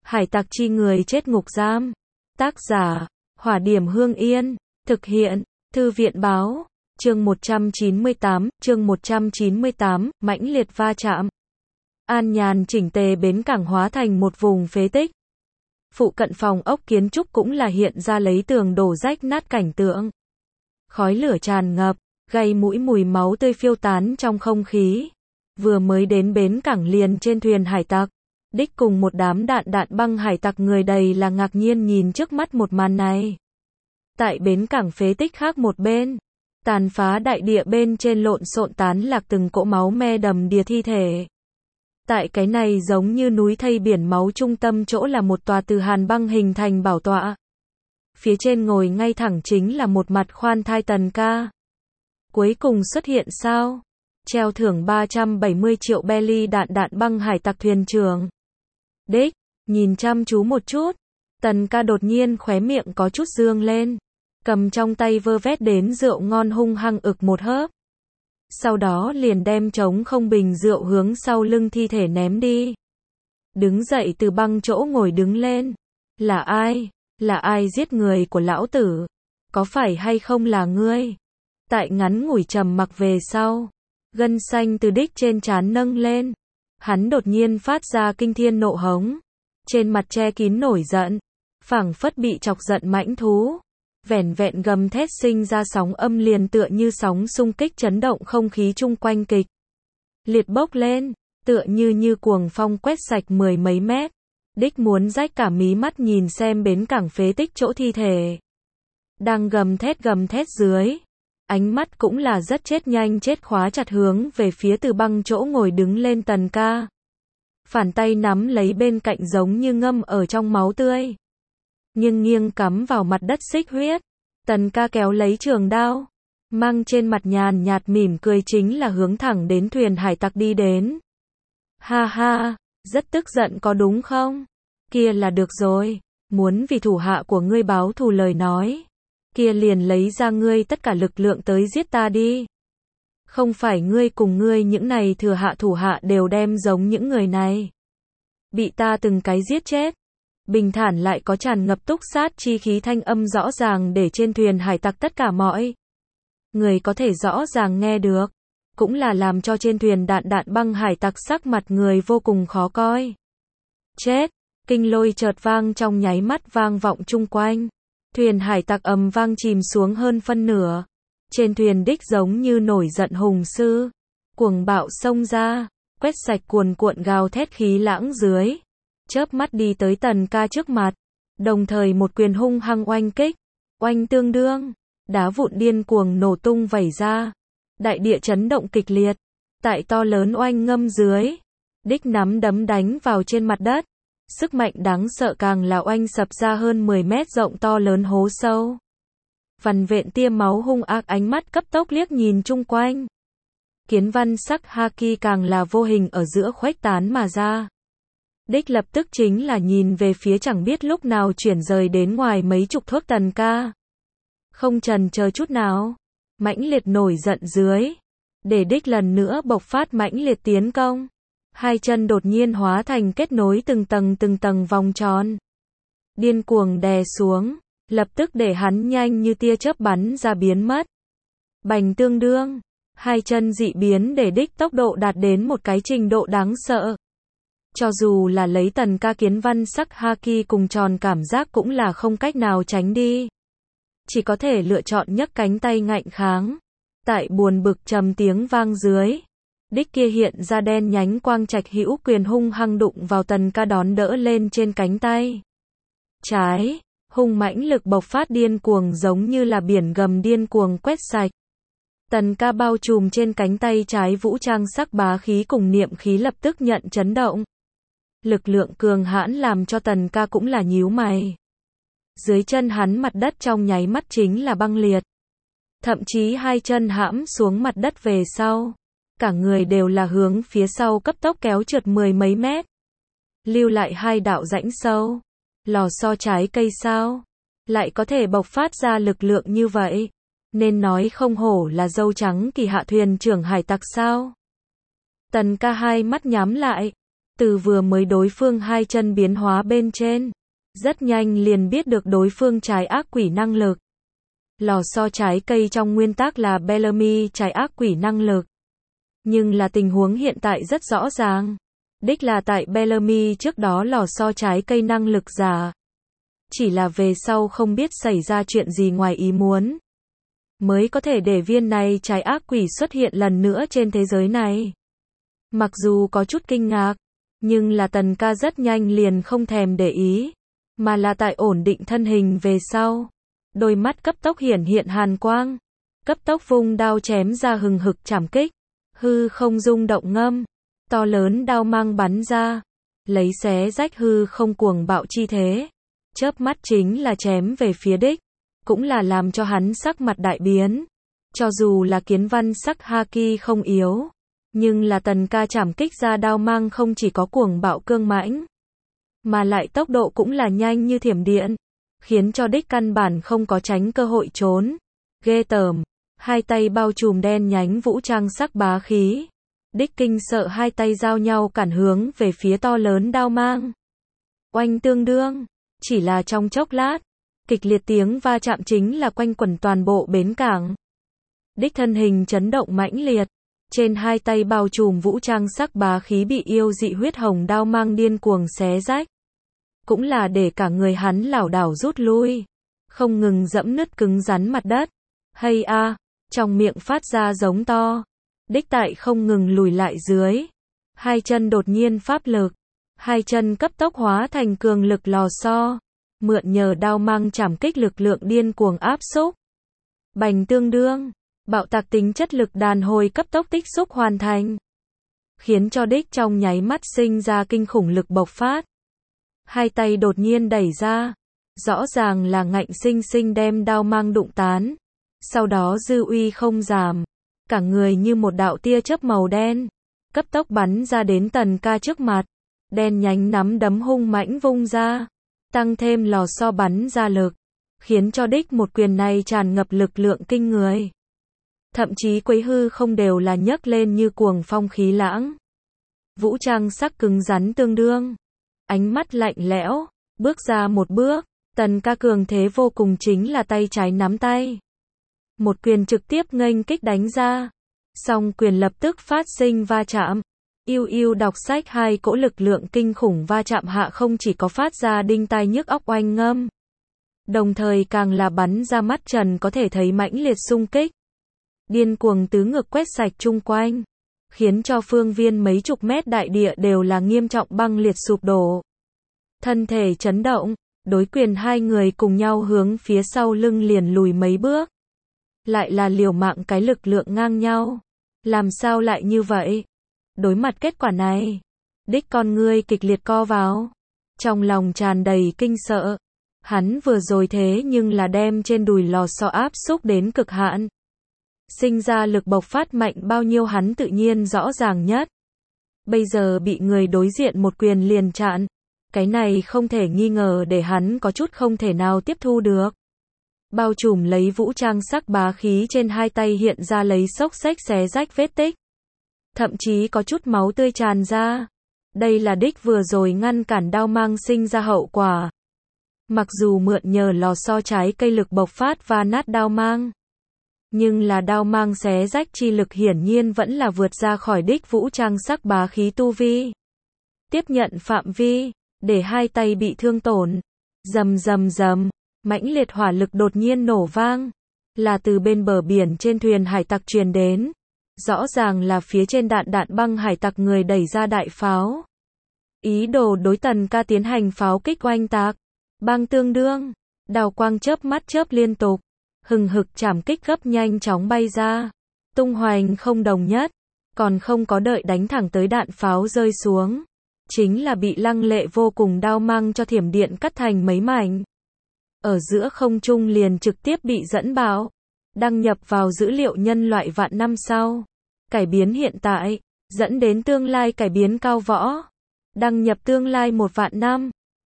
Hải tặc chi người chết ngục giam. Tác giả, Hỏa Điểm Hương Yên. Thực hiện, Thư viện báo. Chương 198, mãnh liệt va chạm. An nhàn chỉnh tề bến cảng hóa thành một vùng phế tích. Phụ cận phòng ốc kiến trúc cũng là hiện ra lấy tường đổ rách nát cảnh tượng. Khói lửa tràn ngập, gây mũi mùi máu tươi phiêu tán trong không khí. Vừa mới đến bến cảng liền trên thuyền hải tặc, Đích cùng một đám đạn băng hải tặc người đầy là ngạc nhiên nhìn trước mắt một màn này. Tại bến cảng phế tích khác một bên, tàn phá đại địa bên trên lộn xộn tán lạc từng cỗ máu me đầm đìa thi thể. Tại cái này giống như núi thây biển máu trung tâm chỗ là một tòa từ hàn băng hình thành bảo tọa. Phía trên ngồi ngay thẳng chính là một mặt khoan thai Tần Ca. Cuối cùng xuất hiện sao? Treo thưởng 370 triệu belly đạn băng hải tặc thuyền trưởng. Đích, nhìn chăm chú một chút. Tần Ca đột nhiên khóe miệng có chút dương lên. Cầm trong tay vơ vét đến rượu ngon hung hăng ực một hớp. Sau đó liền đem trống không bình rượu hướng sau lưng thi thể ném đi. Đứng dậy từ băng chỗ ngồi đứng lên. Là ai? Là ai giết người của lão tử? Có phải hay không là ngươi? Tại ngắn ngủi trầm mặc về sau, gân xanh từ Đích trên trán nâng lên. Hắn đột nhiên phát ra kinh thiên nộ hống. Trên mặt che kín nổi giận. Phảng phất bị chọc giận mãnh thú. Vẻn vẹn gầm thét sinh ra sóng âm liền tựa như sóng xung kích chấn động không khí chung quanh kịch liệt bốc lên, tựa như cuồng phong quét sạch mười mấy mét. Đích muốn rách cả mí mắt nhìn xem bến cảng phế tích chỗ thi thể. Đang gầm thét dưới. Ánh mắt cũng là rất chết nhanh chết khóa chặt hướng về phía từ băng chỗ ngồi đứng lên Tần Ca. Phản tay nắm lấy bên cạnh giống như ngâm ở trong máu tươi. Nhưng nghiêng cắm vào mặt đất xích huyết. Tần Ca kéo lấy trường đao. Mang trên mặt nhàn nhạt mỉm cười chính là hướng thẳng đến thuyền hải tặc đi đến. Ha ha, rất tức giận có đúng không? Kia là được rồi. Muốn vì thủ hạ của ngươi báo thù lời nói. Kia liền lấy ra ngươi tất cả lực lượng tới giết ta đi. Không phải ngươi cùng ngươi những này thừa hạ thủ hạ đều đem giống những người này. Bị ta từng cái giết chết. Bình thản lại có tràn ngập túc sát chi khí thanh âm rõ ràng để trên thuyền hải tặc tất cả mọi người có thể rõ ràng nghe được. Cũng là làm cho trên thuyền đạn băng hải tặc sắc mặt người vô cùng khó coi. Chết! Kinh lôi chợt vang trong nháy mắt vang vọng chung quanh. Thuyền hải tặc ầm vang chìm xuống hơn phân nửa. Trên thuyền Đích giống như nổi giận hùng sư. Cuồng bạo xông ra, quét sạch cuồn cuộn gào thét khí lãng dưới. Chớp mắt đi tới Tần Ca trước mặt. Đồng thời một quyền hung hăng oanh kích. Oanh tương đương. Đá vụn điên cuồng nổ tung vẩy ra. Đại địa chấn động kịch liệt. Tại to lớn oanh ngâm dưới. Đích nắm đấm đánh vào trên mặt đất. Sức mạnh đáng sợ càng là oanh sập ra hơn 10 mét rộng to lớn hố sâu. Vằn vện tia máu hung ác ánh mắt cấp tốc liếc nhìn chung quanh. Kiến văn sắc haki càng là vô hình ở giữa khuếch tán mà ra. Đích lập tức chính là nhìn về phía chẳng biết lúc nào chuyển rời đến ngoài mấy chục thước Tần Ca. Không chần chờ chút nào. Mãnh liệt nổi giận dưới. Để Đích lần nữa bộc phát mãnh liệt tiến công. Hai chân đột nhiên hóa thành kết nối từng tầng vòng tròn. Điên cuồng đè xuống. Lập tức để hắn nhanh như tia chớp bắn ra biến mất. Bành tương đương. Hai chân dị biến để Đích tốc độ đạt đến một cái trình độ đáng sợ. Cho dù là lấy Tần Ca kiến văn sắc haki cùng tròn cảm giác cũng là không cách nào tránh đi. Chỉ có thể lựa chọn nhấc cánh tay ngạnh kháng. Tại buồn bực trầm tiếng vang dưới. Đích kia hiện ra đen nhánh quang trạch hữu quyền hung hăng đụng vào Tần Ca đón đỡ lên trên cánh tay. Trái, hung mãnh lực bộc phát điên cuồng giống như là biển gầm điên cuồng quét sạch. Tần Ca bao trùm trên cánh tay trái vũ trang sắc bá khí cùng niệm khí lập tức nhận chấn động. Lực lượng cường hãn làm cho Tần Ca cũng là nhíu mày. Dưới chân hắn mặt đất trong nháy mắt chính là băng liệt. Thậm chí hai chân hãm xuống mặt đất về sau. Cả người đều là hướng phía sau cấp tốc kéo trượt mười mấy mét. Lưu lại hai đạo rãnh sâu. Lò xo trái cây sao? Lại có thể bộc phát ra lực lượng như vậy. Nên nói không hổ là dâu trắng kỳ hạ thuyền trưởng hải tặc sao? Tần Ca hai mắt nhắm lại. Từ vừa mới đối phương hai chân biến hóa bên trên, rất nhanh liền biết được đối phương trái ác quỷ năng lực. Lò xo trái cây trong nguyên tắc là Bellamy trái ác quỷ năng lực. Nhưng là tình huống hiện tại rất rõ ràng. Đích là tại Bellamy trước đó lò xo trái cây năng lực giả. Chỉ là về sau không biết xảy ra chuyện gì ngoài ý muốn, mới có thể để viên này trái ác quỷ xuất hiện lần nữa trên thế giới này. Mặc dù có chút kinh ngạc, nhưng là Tần ca rất nhanh liền không thèm để ý, mà là tại ổn định thân hình về sau. Đôi mắt cấp tốc hiển hiện hàn quang, cấp tốc vung đao chém ra hừng hực chảm kích, hư không rung động ngâm, to lớn đao mang bắn ra, lấy xé rách hư không cuồng bạo chi thế, chớp mắt chính là chém về phía đích, cũng là làm cho hắn sắc mặt đại biến. Cho dù là kiến văn sắc haki không yếu, nhưng là Tần ca chảm kích ra đao mang không chỉ có cuồng bạo cương mãnh, mà lại tốc độ cũng là nhanh như thiểm điện, khiến cho đích căn bản không có tránh cơ hội trốn. Ghê tởm, hai tay bao trùm đen nhánh vũ trang sắc bá khí. Đích kinh sợ hai tay giao nhau cản hướng về phía to lớn đao mang. Oanh tương đương, chỉ là trong chốc lát, kịch liệt tiếng va chạm chính là quanh quẩn toàn bộ bến cảng. Đích thân hình chấn động mãnh liệt, trên hai tay bao trùm vũ trang sắc bá khí bị yêu dị huyết hồng đao mang điên cuồng xé rách. Cũng là để cả người hắn lảo đảo rút lui, không ngừng dẫm nứt cứng rắn mặt đất. Hay a, trong miệng phát ra giống to. Đích tại không ngừng lùi lại dưới. Hai chân đột nhiên pháp lực, hai chân cấp tốc hóa thành cường lực lò xo, mượn nhờ đao mang chảm kích lực lượng điên cuồng áp xúc. Bành tương đương, bạo tạc tính chất lực đàn hồi cấp tốc tích xúc hoàn thành, khiến cho đích trong nháy mắt sinh ra kinh khủng lực bộc phát. Hai tay đột nhiên đẩy ra, rõ ràng là ngạnh sinh sinh đem đao mang đụng tán. Sau đó dư uy không giảm, cả người như một đạo tia chớp màu đen, cấp tốc bắn ra đến Tần ca trước mặt. Đen nhánh nắm đấm hung mãnh vung ra, tăng thêm lò xo bắn ra lực, khiến cho đích một quyền này tràn ngập lực lượng kinh người. Thậm chí quấy hư không đều là nhấc lên như cuồng phong khí lãng. Vũ trang sắc cứng rắn tương đương, ánh mắt lạnh lẽo, bước ra một bước, Tần ca cường thế vô cùng chính là tay trái nắm tay. Một quyền trực tiếp nghênh kích đánh ra, song quyền lập tức phát sinh va chạm. Yêu đọc sách hai cỗ lực lượng kinh khủng va chạm hạ không chỉ có phát ra đinh tai nhức óc oanh ngâm, đồng thời càng là bắn ra mắt trần có thể thấy mãnh liệt xung kích. Điên cuồng tứ ngược quét sạch chung quanh, khiến cho phương viên mấy chục mét đại địa đều là nghiêm trọng băng liệt sụp đổ. Thân thể chấn động, đối quyền hai người cùng nhau hướng phía sau lưng liền lùi mấy bước. Lại là liều mạng cái lực lượng ngang nhau. Làm sao lại như vậy? Đối mặt kết quả này, đích con ngươi kịch liệt co vào, trong lòng tràn đầy kinh sợ. Hắn vừa rồi thế nhưng là đem trên đùi lò xo áp xúc đến cực hạn. Sinh ra lực bộc phát mạnh bao nhiêu hắn tự nhiên rõ ràng nhất. Bây giờ bị người đối diện một quyền liền chặn, cái này không thể nghi ngờ để hắn có chút không thể nào tiếp thu được. Bao trùm lấy vũ trang sắc bá khí trên hai tay hiện ra lấy xốc xếch xé rách vết tích. Thậm chí có chút máu tươi tràn ra. Đây là đích vừa rồi ngăn cản đao mang sinh ra hậu quả. Mặc dù mượn nhờ lò xo trái cây lực bộc phát và nát đao mang, nhưng là đao mang xé rách chi lực hiển nhiên vẫn là vượt ra khỏi đích vũ trang sắc bá khí tu vi. Tiếp nhận phạm vi, để hai tay bị thương tổn. Rầm rầm rầm, mãnh liệt hỏa lực đột nhiên nổ vang, là từ bên bờ biển trên thuyền hải tặc truyền đến. Rõ ràng là phía trên đạn băng hải tặc người đẩy ra đại pháo. Ý đồ đối Tần ca tiến hành pháo kích oanh tạc. Băng tương đương, đào quang chớp mắt chớp liên tục, hừng hực chảm kích gấp nhanh chóng bay ra, tung hoành không đồng nhất, còn không có đợi đánh thẳng tới đạn pháo rơi xuống, chính là bị lăng lệ vô cùng đao mang cho thiểm điện cắt thành mấy mảnh. Ở giữa không trung liền trực tiếp bị dẫn bạo, đăng nhập vào dữ liệu nhân loại vạn năm sau, cải biến hiện tại, dẫn đến tương lai cải biến cao võ, đăng nhập tương lai 1 vạn năm.